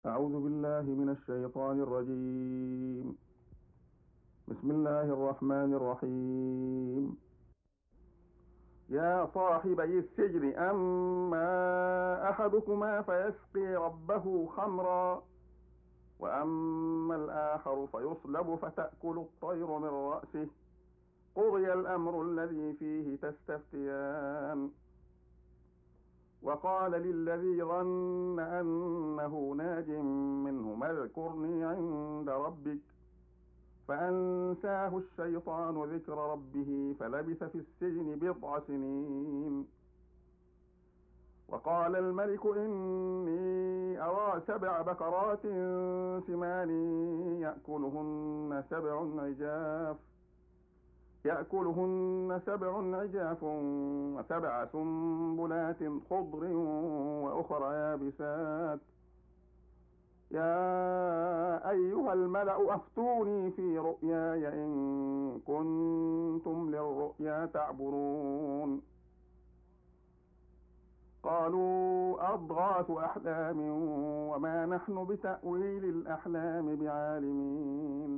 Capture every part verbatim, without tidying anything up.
أعوذ بالله من الشيطان الرجيم. بسم الله الرحمن الرحيم. يا صاحبي السجن أما أحدكما فيسقي ربه خمرا وأما الآخر فيصلب فتأكل الطير من رأسه قضي الأمر الذي فيه تستفتيان. وقال للذي ظن أنه ناج منهما اذكرني عند ربك فأنساه الشيطان ذكر ربه فلبث في السجن بضع سنين. وقال الملك إني أرى سبع بقرات سمان يأكلهن سبع عجاف يأكلهن سبع عجاف وسبع سنبلات خضر وأخرى يابسات يا أيها الملأ أفتوني في رؤياي إن كنتم للرؤيا تعبرون. قالوا أضغاث أحلام وما نحن بتأويل الأحلام بعالمين.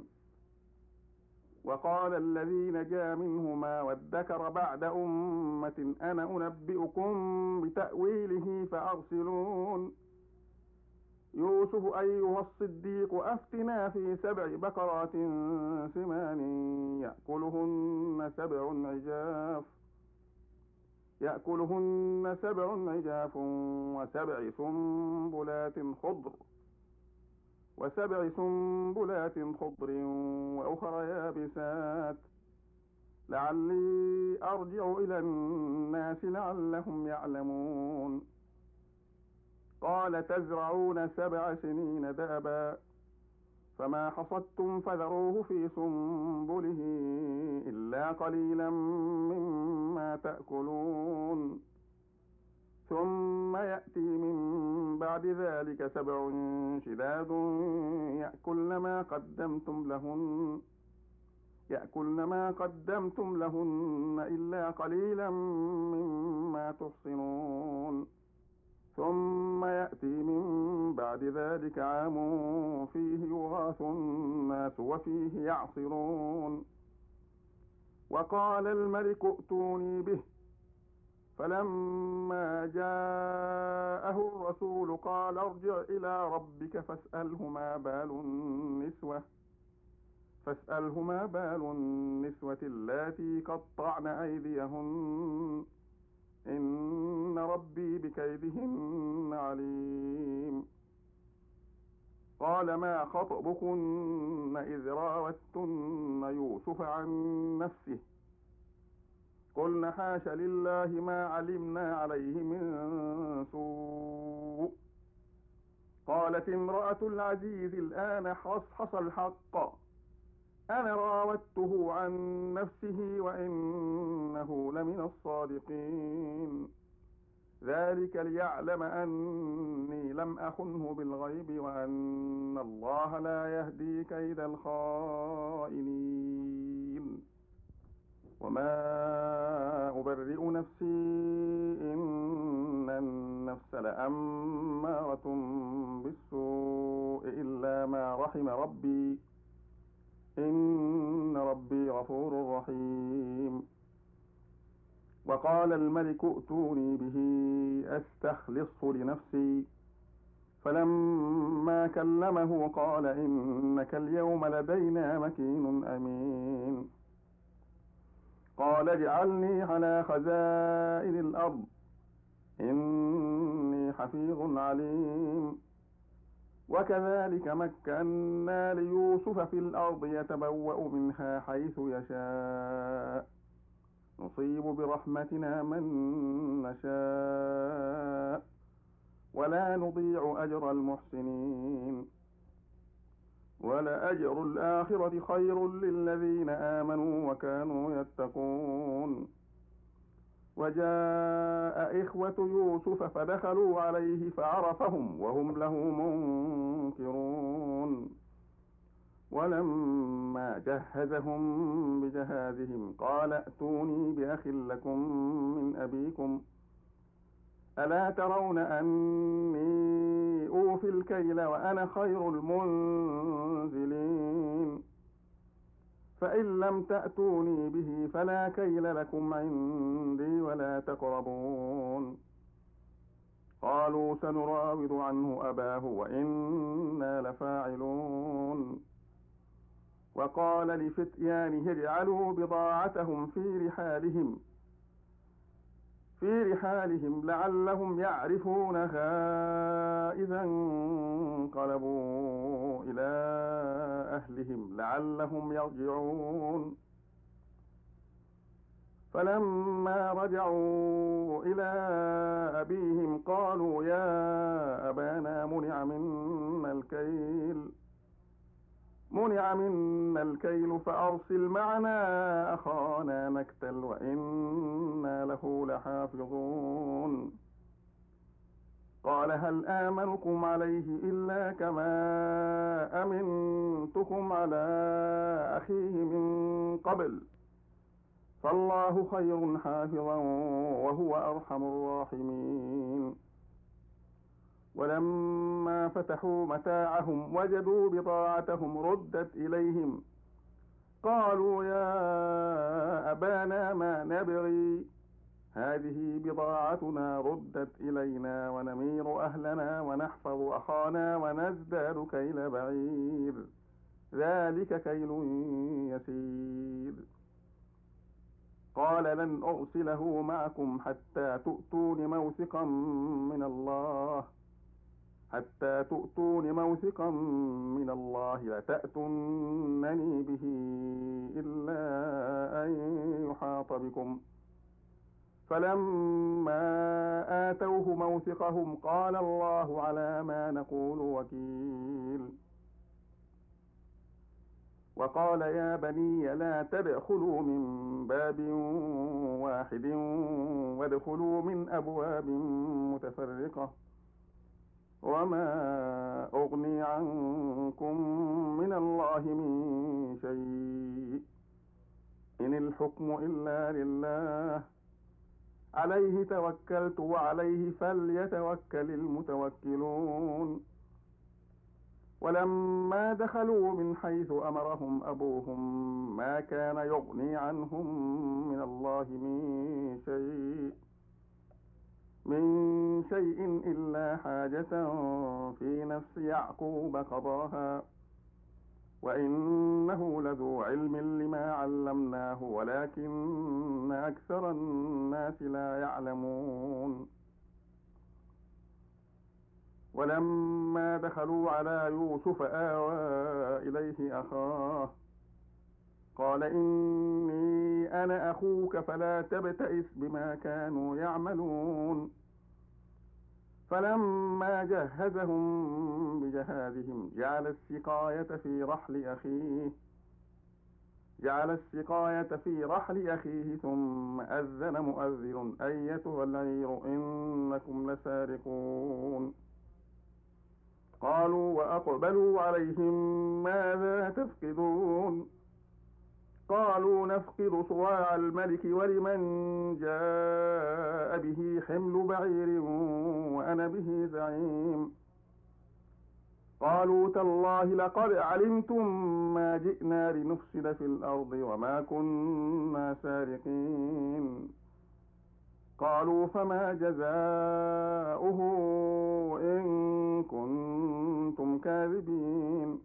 وقال الذي نجا منهما وادكر بعد أمة أنا أنبئكم بتأويله فأرسلون. يوسف أيها الصديق أفتنا في سبع بقرات سمان يأكلهن سبع عجاف يأكلهن سبع عجاف وسبع سنبلات خضر وسبع سنبلات خضر وأخرى يابسات لعلي أرجع إلى الناس لعلهم يعلمون. قال تزرعون سبع سنين دأبا فما حصدتم فذروه في سنبله إلا قليلا مما تأكلون ثم يأتي من بعد ذلك سبع شداد يأكلن ما قدمتم لهن يأكلن ما قدمتم لهن إلا قليلا مما تحصنون ثم يأتي من بعد ذلك عام فيه يغاث الناس وفيه يعصرون. وقال الملك ائتوني به فلما جاءه الرسول قال ارجع إلى ربك فاسأله ما بال النسوة فاسأله ما بال النسوة اللاتي قطعن أيديهن إن ربي بكيدهن عليم. قال ما خطبكن إذ راوتن يوسف عن نفسه قلن حاش لله ما علمنا عليه من سوء. قالت امرأة العزيز الآن حصحص الحق أنا راودته عن نفسه وإنه لمن الصادقين ذلك ليعلم أني لم أخنه بالغيب وأن الله لا يهدي كيد الخائنين. وما أبرئ نفسي إن النفس لأمارة بالسوء إلا ما رحم ربي إن ربي غفور رحيم. وقال الملك ائتوني به أستخلصه لنفسي فلما كلمه قال إنك اليوم لدينا مكين أمين. قال اجعلني على خزائن الأرض إني حفيظ عليم. وكذلك مكنا ليوسف في الأرض يتبوأ منها حيث يشاء نصيب برحمتنا من نشاء ولا نضيع أجر المحسنين ولأجر الآخرة خير للذين آمنوا وكانوا يتقون. وجاء إخوة يوسف فدخلوا عليه فعرفهم وهم له منكرون. ولما جهزهم بجهازهم قال ائتوني بأخ لكم من أبيكم ألا ترون أني أوفي الكيل وأنا خير المنزلين فإن لم تأتوني به فلا كيل لكم عندي ولا تقربون قالوا سنراود عنه أباه وإنا لفاعلون وقال لفتيانه اجعلوا بضاعتهم في رحالهم في رحالهم لعلهم يعرفونها إذا انقلبوا إلى أهلهم لعلهم يرجعون فلما رجعوا إلى أبيهم قالوا يا أبانا منع منا الكيل منع منا الكيل فأرسل معنا أخانا نكتل وإنا له لحافظون قال هل آمنكم عليه إلا كما أمنتكم على أخيه من قبل فالله خير حافظا وهو أرحم الراحمين ولما فتحوا متاعهم وجدوا بضاعتهم ردت إليهم قالوا يا أبانا ما نبغي هذه بضاعتنا ردت إلينا ونمير أهلنا ونحفظ أخانا ونزداد كيل بعير ذلك كيل يسير قال لن أرسله معكم حتى تؤتون موثقا من الله حتى تؤتون موثقا من الله لتأتونني به إلا أن يحاط بكم فلما آتوه موثقهم قال الله على ما نقول وكيل وقال يا بني لا تدخلوا من باب واحد وادخلوا من أبواب متفرقة وما أغني عنكم من الله من شيء إن الحكم إلا لله عليه توكلت وعليه فليتوكل المتوكلون ولما دخلوا من حيث أمرهم أبوهم ما كان يغني عنهم من الله من شيء من شيء إلا حاجة في نفس يعقوب قضاها وإنه لذو علم لما علمناه ولكن أكثر الناس لا يعلمون ولما دخلوا على يوسف آوى إليه أخاه قال إني أنا أخوك فلا تبتئس بما كانوا يعملون فلما جهزهم بجهازهم جعل السقاية في رحل أخيه جعل السقاية في رحل أخيه ثم أذن مؤذن أيتها العير إنكم لسارقون قالوا وأقبلوا عليهم ماذا تفقدون قالوا نفقد صواع الملك ولمن جاء به حمل بعير وأنا به زعيم قالوا تالله لقد علمتم ما جئنا لنفسد في الأرض وما كنا سارقين قالوا فما جزاؤه إن كنتم كاذبين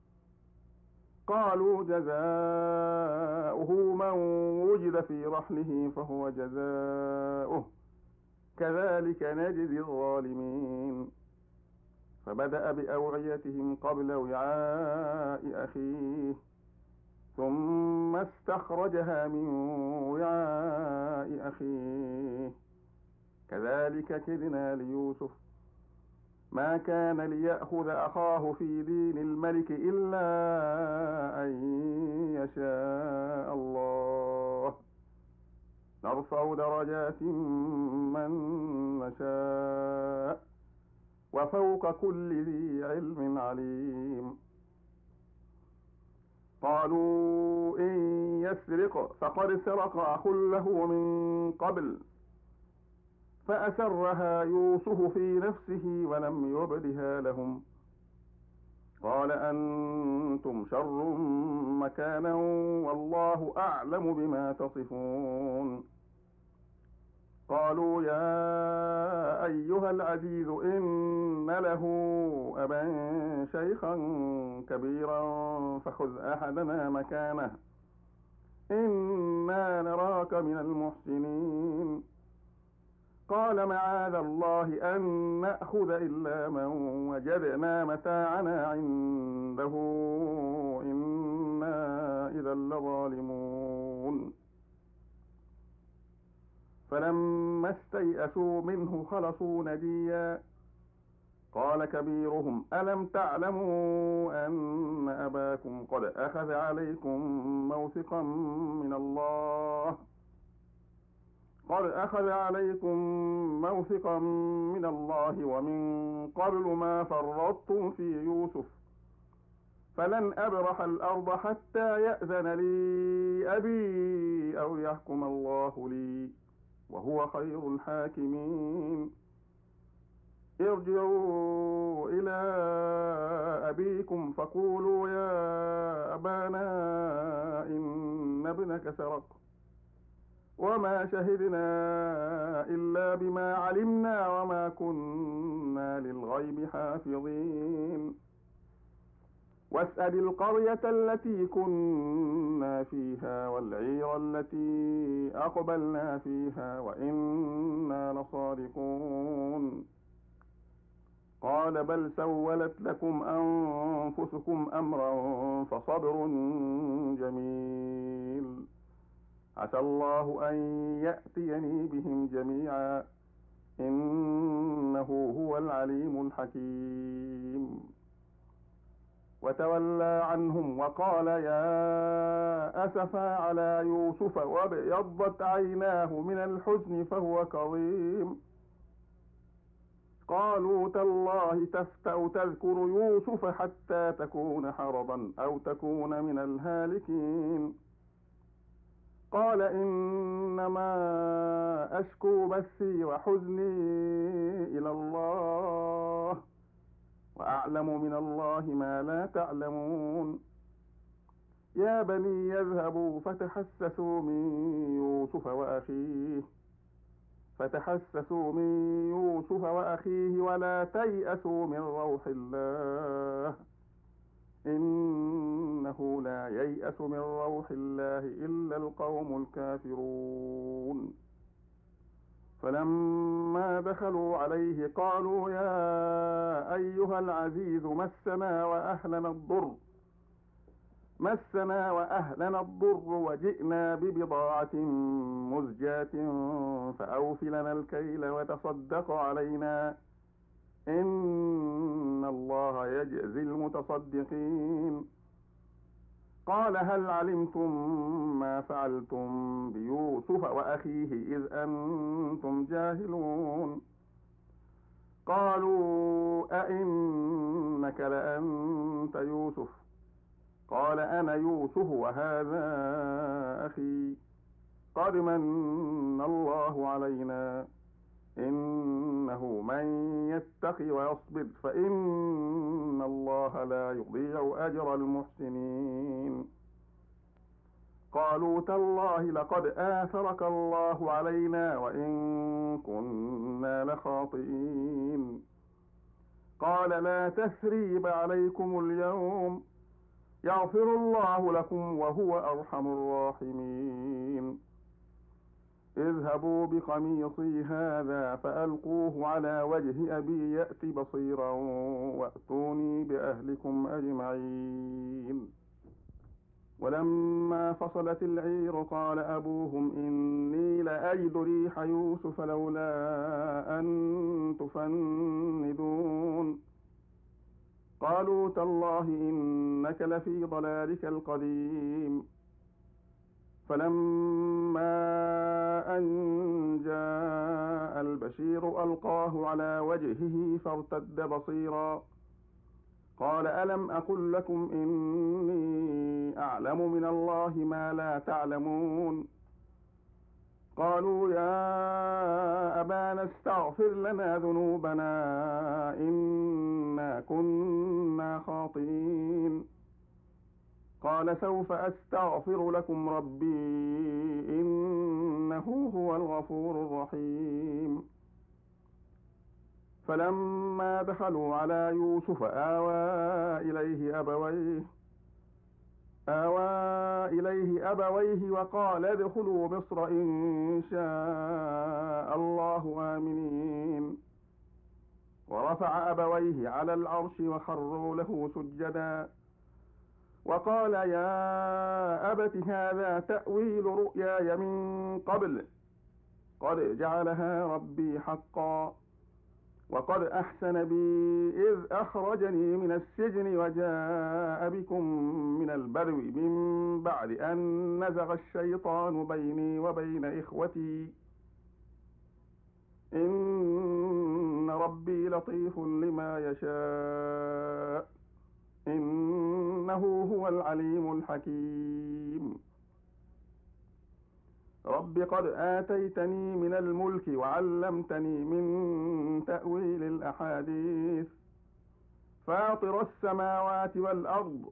قالوا جزاؤه من وجد في رحله فهو جزاؤه كذلك نجزي الظالمين فبدأ بأوعيتهم قبل وعاء أخيه ثم استخرجها من وعاء أخيه كذلك كدنا ليوسف ما كان ليأخذ أخاه في دين الملك إلا أن يشاء الله نرفع درجات من نشاء وفوق كل ذي علم عليم قالوا إن يسرق فقد سرق أخ له من قبل فأسرها يوسف في نفسه ولم يبدها لهم قال أنتم شر مكانا والله أعلم بما تصفون قالوا يا أيها العزيز إن له أبا شيخا كبيرا فخذ أحدنا مكانه إنا نراك من المحسنين قال معاذ الله أن نأخذ إلا من وجدنا متاعنا عنده إنا إذا لظالمون فلما استيئسوا منه خلصوا نجيا قال كبيرهم ألم تعلموا أن أباكم قد أخذ عليكم موثقا من الله قد أخذ عليكم موثقا من الله ومن قبل ما فرطتم في يوسف فلن أبرح الأرض حتى يأذن لي أبي أو يحكم الله لي وهو خير الحاكمين ارجعوا إلى أبيكم فقولوا يا أبانا إن ابنك سرق وما شهدنا إلا بما علمنا وما كنا للغيب حافظين واسأل القرية التي كنا فيها والعير التي أقبلنا فيها وإنا لصادقون قال بل سولت لكم أنفسكم أمرا فصبر جميل عسى الله أن يأتيني بهم جميعا إنه هو العليم الحكيم وتولى عنهم وقال يا أسفا على يوسف وابيضت عيناه من الحزن فهو كظيم قالوا تالله تفتأ تذكر يوسف حتى تكون حرضا أو تكون من الهالكين قال إنما أشكو بثي وحزني إلى الله وأعلم من الله ما لا تعلمون يا بني يذهبوا فتحسسوا من يوسف وأخيه فتحسسوا من يوسف وأخيه ولا تيأسوا من روح الله إنه لا ييأس من روح الله إلا القوم الكافرون فلما دخلوا عليه قالوا يا أيها العزيز مسنا وأهلنا الضر مسنا وأهلنا الضر وجئنا ببضاعة مزجاة فأوف لنا الكيل وتصدق علينا إن الله يجزي المتصدقين قال هل علمتم ما فعلتم بيوسف وأخيه إذ أنتم جاهلون قالوا أئنك لأنت يوسف قال أنا يوسف وهذا أخي قد من الله علينا إنه من يتق ويصبر فإن الله لا يضيع أجر المحسنين قالوا تالله لقد آثرك الله علينا وإن كنا لخاطئين قال لا تثريب عليكم اليوم يغفر الله لكم وهو أرحم الراحمين اذهبوا بقميصي هذا فألقوه على وجه أبي يأت بصيرا وأتوني بأهلكم أجمعين ولما فصلت العير قال أبوهم إني لأجد ريح يوسف لولا أن تفندون قالوا تالله إنك لفي ضلالك القديم فلما أن جاء البشير ألقاه على وجهه فارتد بصيرا قال ألم أقل لكم إني أعلم من الله ما لا تعلمون قالوا يا أبانا استغفر لنا ذنوبنا إنا كنا خاطئين. قال سوف أستغفر لكم ربي إنه هو الغفور الرحيم. فلما دخلوا على يوسف آوى إليه أبويه آوى إليه أبويه وقال ادخلوا مصر إن شاء الله آمنين. ورفع أبويه على العرش وخروا له سجدا وقال يا أبت هذا تأويل رؤياي من قبل قد جعلها ربي حقا وقد أحسن بي إذ أخرجني من السجن وجاء بكم من البدو من بعد أن نزغ الشيطان بيني وبين إخوتي إن ربي لطيف لما يشاء إنه هو العليم الحكيم. رب قد آتيتني من الملك وعلمتني من تأويل الأحاديث فاطر السماوات والأرض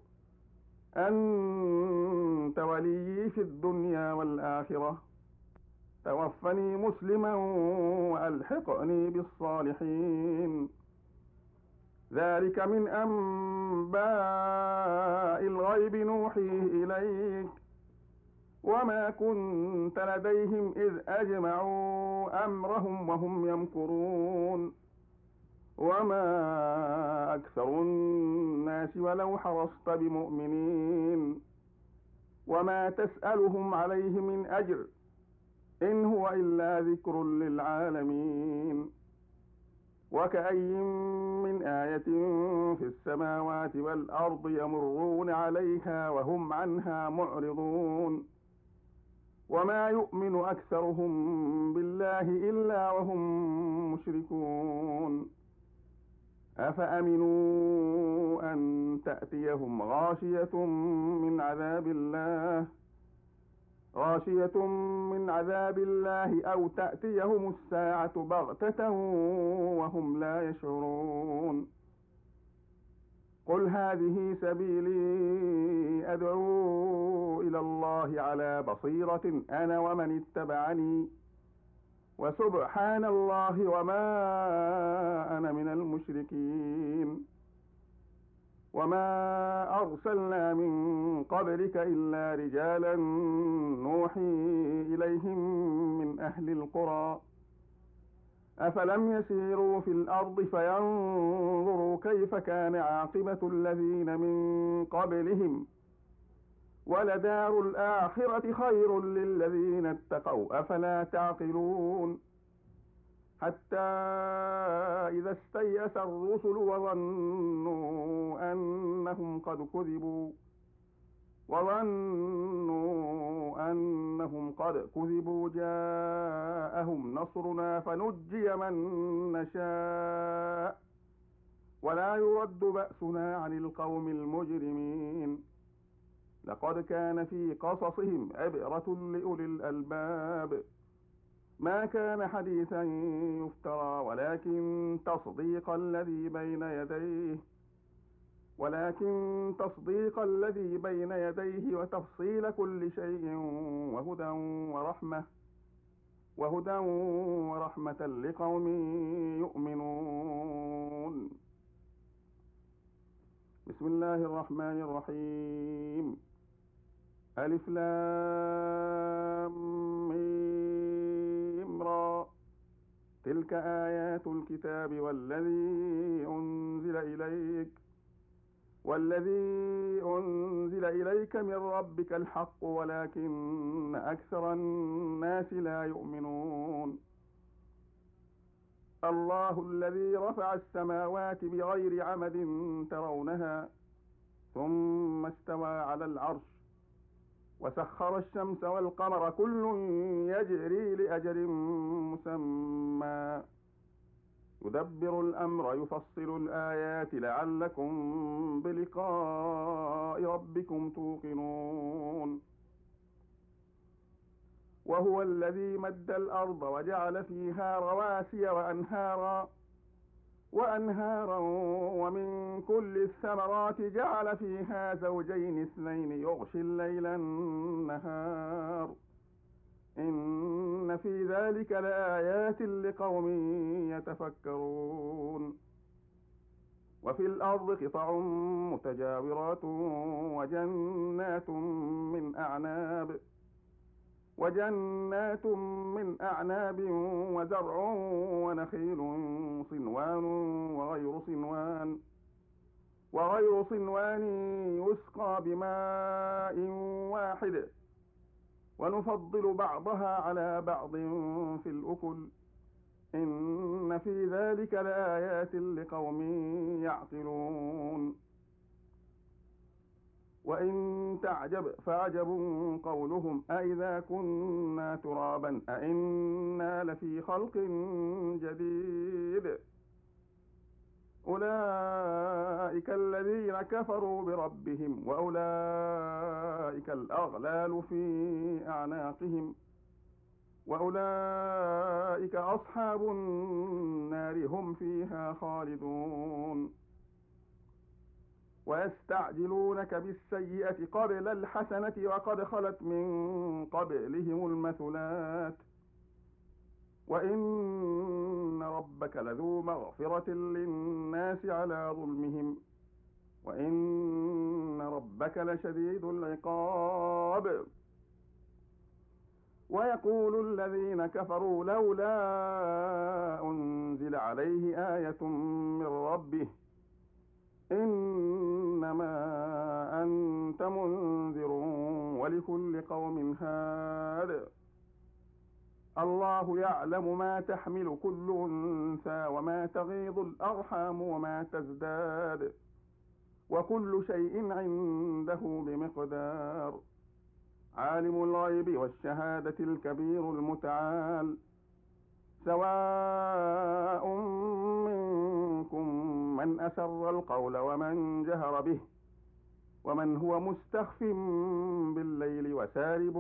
أنت وليي في الدنيا والآخرة توفني مسلما وألحقني بالصالحين. ذلك من أنباء الغيب نوحيه إليك وما كنت لديهم إذ أجمعوا أمرهم وهم يمكرون وما أكثر الناس ولو حرصت بمؤمنين وما تسألهم عليه من أجر إن هو إلا ذكر للعالمين. وكأي من آية في السماوات والأرض يمرون عليها وهم عنها معرضون وما يؤمن أكثرهم بالله إلا وهم مشركون. أفأمنوا أن تأتيهم غاشية من عذاب الله غاشية من عذاب الله أو تأتيهم الساعة بغتة وهم لا يشعرون. قل هذه سبيلي أدعو إلى الله على بصيرة أنا ومن اتبعني وسبحان الله وما أنا من المشركين. وما أرسلنا من قبلك إلا رجالا نوحي إليهم من أهل القرى أفلم يسيروا في الأرض فينظروا كيف كان عاقبة الذين من قبلهم ولدار الآخرة خير للذين اتقوا أفلا تعقلون. حتى إذا استيأس الرسل وظنوا أنهم قد كذبوا وظنوا أنهم قد كذبوا جاءهم نصرنا فنجي من نشاء ولا يرد بأسنا عن القوم المجرمين. لقد كان في قصصهم عبرة لأولي الألباب ما كان حديثا يفترى ولكن تصديق الذي بين يديه ولكن تصديق الذي بين يديه وتفصيل كل شيء وهدى ورحمة وهدى ورحمة لقوم يؤمنون. بسم الله الرحمن الرحيم. ألف لام ميم را تلك آيات الكتاب والذي أنزل إليك والذي أنزل إليك من ربك الحق ولكن أكثر الناس لا يؤمنون. الله الذي رفع السماوات بغير عمد ترونها ثم استوى على العرش وسخر الشمس والقمر كل يجري لأجل مسمى يدبر الأمر يفصل الآيات لعلكم بلقاء ربكم توقنون. وهو الذي مد الأرض وجعل فيها رواسي وأنهارا وأنهارا ومن كل الثمرات جعل فيها زوجين اثنين يغشي الليل النهار إن في ذلك لآيات لقوم يتفكرون. وفي الأرض قطع متجاورات وجنات من أعناب وجنات من أعناب وزرع ونخيل صنوان وغير صنوان وغير صنوان يسقى بماء واحد ونفضل بعضها على بعض في الأكل إن في ذلك لآيات لقوم يعقلون. وإن تعجب فعجب قولهم أإذا كنا ترابا أإنا لفي خلق جديد أولئك الذين كفروا بربهم وأولئك الأغلال في أعناقهم وأولئك أصحاب النار هم فيها خالدون. ويستعجلونك بالسيئة قبل الحسنة وقد خلت من قبلهم المثلات وإن ربك لذو مغفرة للناس على ظلمهم وإن ربك لشديد العقاب. ويقول الذين كفروا لولا أنزل عليه آية من ربه إنما أنت منذر ولكل قوم هاد الله يعلم ما تحمل كل أنثى وما تغيض الأرحام وما تزداد وكل شيء عنده بمقدار. عالم الغيب والشهادة الكبير المتعال سواء منكم من أسر القول ومن جهر به ومن هو مستخف بالليل وسارب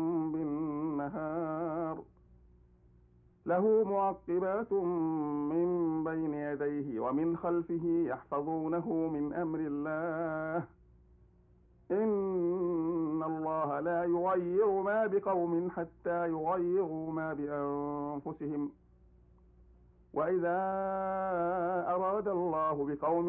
بالنهار له معقبات من بين يديه ومن خلفه يحفظونه من أمر الله إن الله لا يغير ما بقوم حتى يغيروا ما بأنفسهم وإذا أراد الله بقوم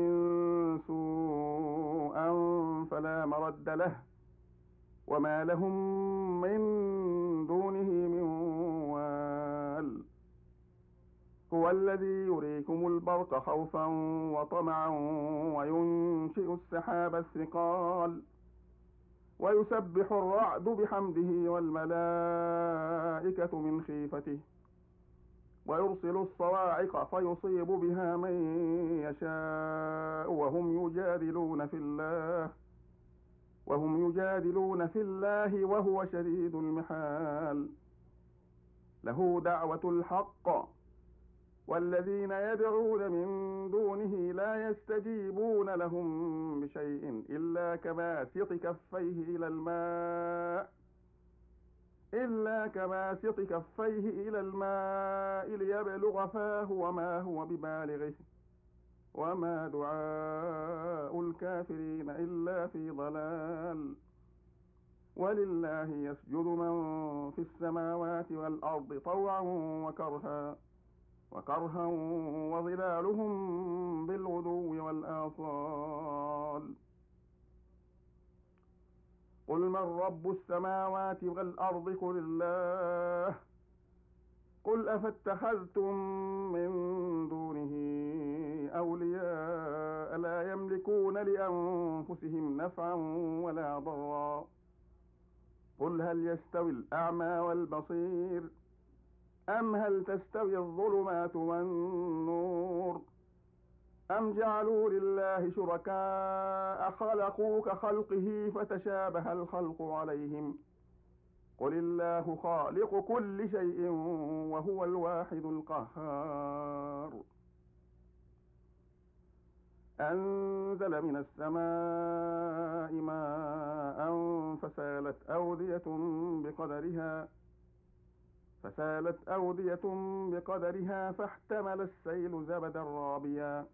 سوءا فلا مرد له وما لهم من دونه من وال هو الذي يريكم البرق خوفا وطمعا وينشئ السحاب الثقال ويسبح الرعد بحمده والملائكة من خيفته ويرسل الصواعق فيصيب بها من يشاء وهم يجادلون في الله وهم يجادلون في الله وهو شديد المحال له دعوة الحق والذين يدعون من دونه لا يستجيبون لهم بشيء إلا كباسط كفيه إلى الماء إلا كباسط كفيه إلى الماء ليبلغ فاه وما هو ببالغه وما دعاء الكافرين إلا في ضلال ولله يسجد من في السماوات والأرض طوعا وكرها وكرها وظلالهم بالغدو والآصال قل من رب السماوات والأرض قل الله قل أفاتخذتم من دونه أولياء لا يملكون لأنفسهم نفعا ولا ضرا قل هل يستوي الأعمى والبصير أم هل تستوي الظلمات والنور أم جعلوا لله شركاء خلقوا كخلقه فتشابه الخلق عليهم قل الله خالق كل شيء وهو الواحد القهار أنزل من السماء ماء فسالت أودية بقدرها فسالت أودية بقدرها فاحتمل السيل زبدا رابيا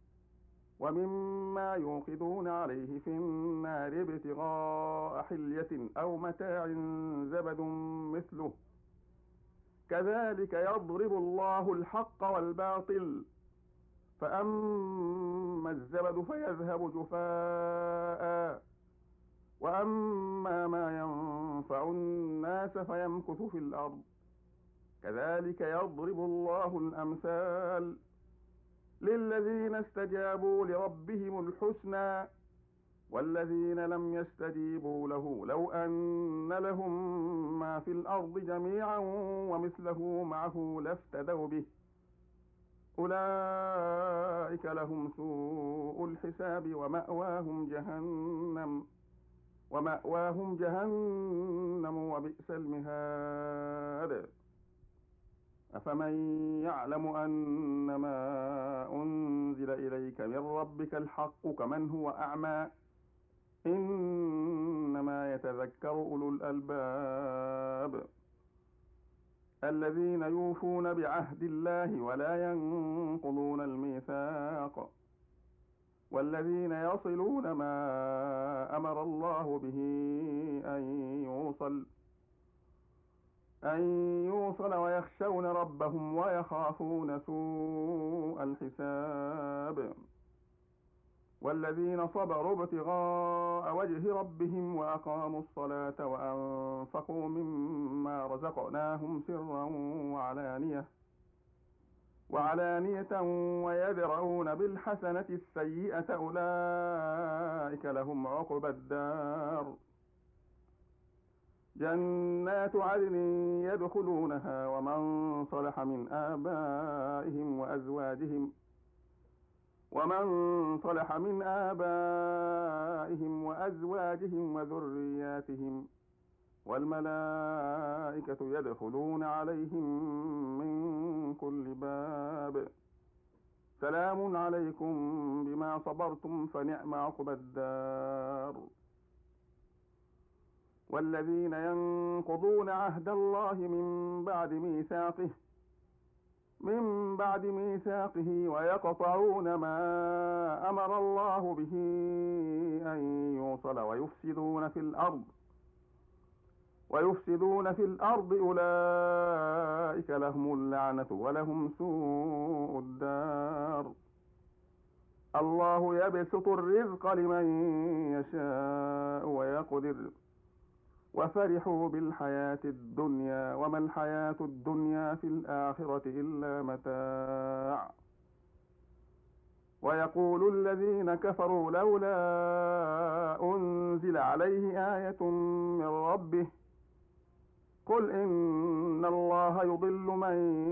ومما يوقدون عليه في النار ابتغاء حلية أو متاع زبد مثله كذلك يضرب الله الحق والباطل فأما الزبد فيذهب جفاء وأما ما ينفع الناس فيمكث في الأرض كذلك يضرب الله الأمثال للذين استجابوا لربهم الحسنى والذين لم يستجيبوا له لو أن لهم ما في الأرض جميعا ومثله معه لافتدوا به أولئك لهم سوء الحساب ومأواهم جهنم ومأواهم جهنم وبئس المهاد أفمن يعلم أنما أنزل إليك من ربك الحق كمن هو أعمى إنما يتذكر أولو الألباب الذين يوفون بعهد الله ولا ينقضون الميثاق والذين يصلون ما أمر الله به أن يوصل أن يوصل ويخشون ربهم ويخافون سوء الحساب والذين صبروا ابتغاء وجه ربهم وأقاموا الصلاة وأنفقوا مما رزقناهم سرا وعلانية وعلانية ويدرؤون بالحسنة السيئة أولئك لهم عقبى الدار جنات عدن يدخلونها ومن صلح من آبائهم وأزواجهم ومن صلح من آبائهم وأزواجهم وذرياتهم والملائكة يدخلون عليهم من كل باب سلام عليكم بما صبرتم فنعم عقبى الدار والذين ينقضون عهد الله من بعد ميثاقه من بعد ميثاقه ويقطعون ما أمر الله به أن يوصل ويفسدون في الأرض ويفسدون في الأرض أولئك لهم اللعنة ولهم سوء الدار الله يبسط الرزق لمن يشاء ويقدر وفرحوا بالحياة الدنيا وما الحياة الدنيا في الآخرة إلا متاع ويقول الذين كفروا لولا أنزل عليه آية من ربه قل إن الله يضل من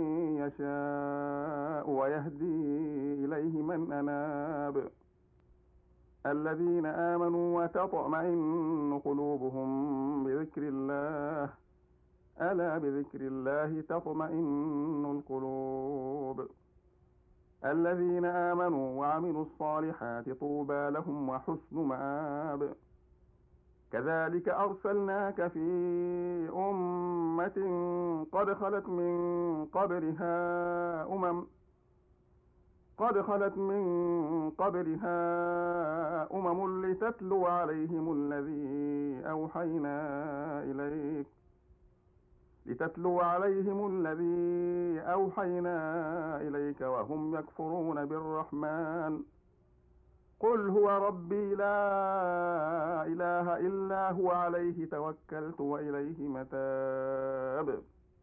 يشاء ويهدي إليه من أناب الذين آمنوا وتطمئن قلوبهم بذكر الله ألا بذكر الله تطمئن القلوب الذين آمنوا وعملوا الصالحات طوبى لهم وحسن مآب كذلك أرسلناك في أمة قد خلت من قبلها أمم قد خلت من قبلها أمم لتتلو عليهم الذي أوحينا إليك لتتلو عليهم الذي أوحينا إليك وهم يكفرون بالرحمن قل هو ربي لا إله إلا هو عليه توكلت وإليه متاب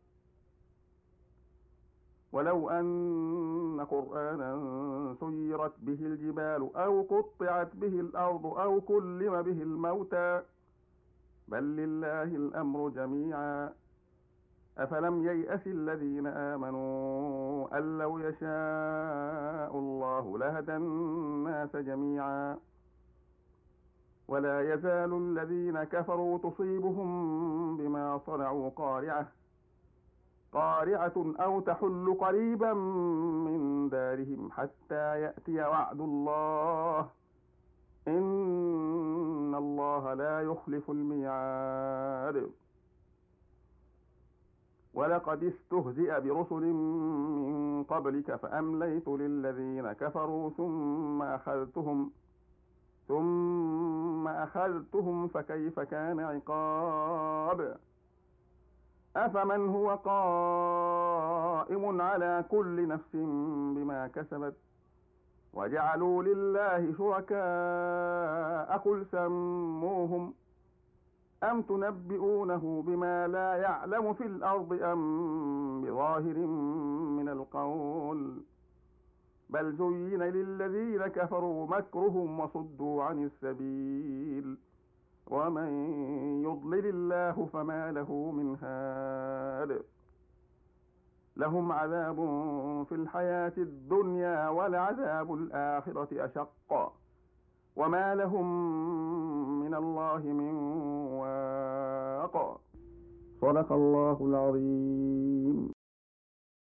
ولو أن قرآنا سيرت به الجبال أو قطعت به الأرض أو كلم به الموتى بل لله الأمر جميعا أفلم ييأس الذين آمنوا أن لو يشاء الله لهدى الناس جميعا ولا يزال الذين كفروا تصيبهم بما صنعوا قارعة قارعة أو تحل قريبا من دارهم حتى يأتي وعد الله إن الله لا يخلف الميعاد ولقد استهزئ برسل من قبلك فأمليت للذين كفروا ثم أخذتهم ثم أخذتهم فكيف كان عقاب أفمن هو قائم على كل نفس بما كسبت وجعلوا لله شركاء قل سموهم أم تنبئونه بما لا يعلم في الأرض أم بظاهر من القول بل زين للذين كفروا مكرهم وصدوا عن السبيل ومن يضلل الله فما له من هاد لهم عذاب في الحياة الدنيا ولعذاب الآخرة أشق وما لهم من الله من واق صدق الله العظيم.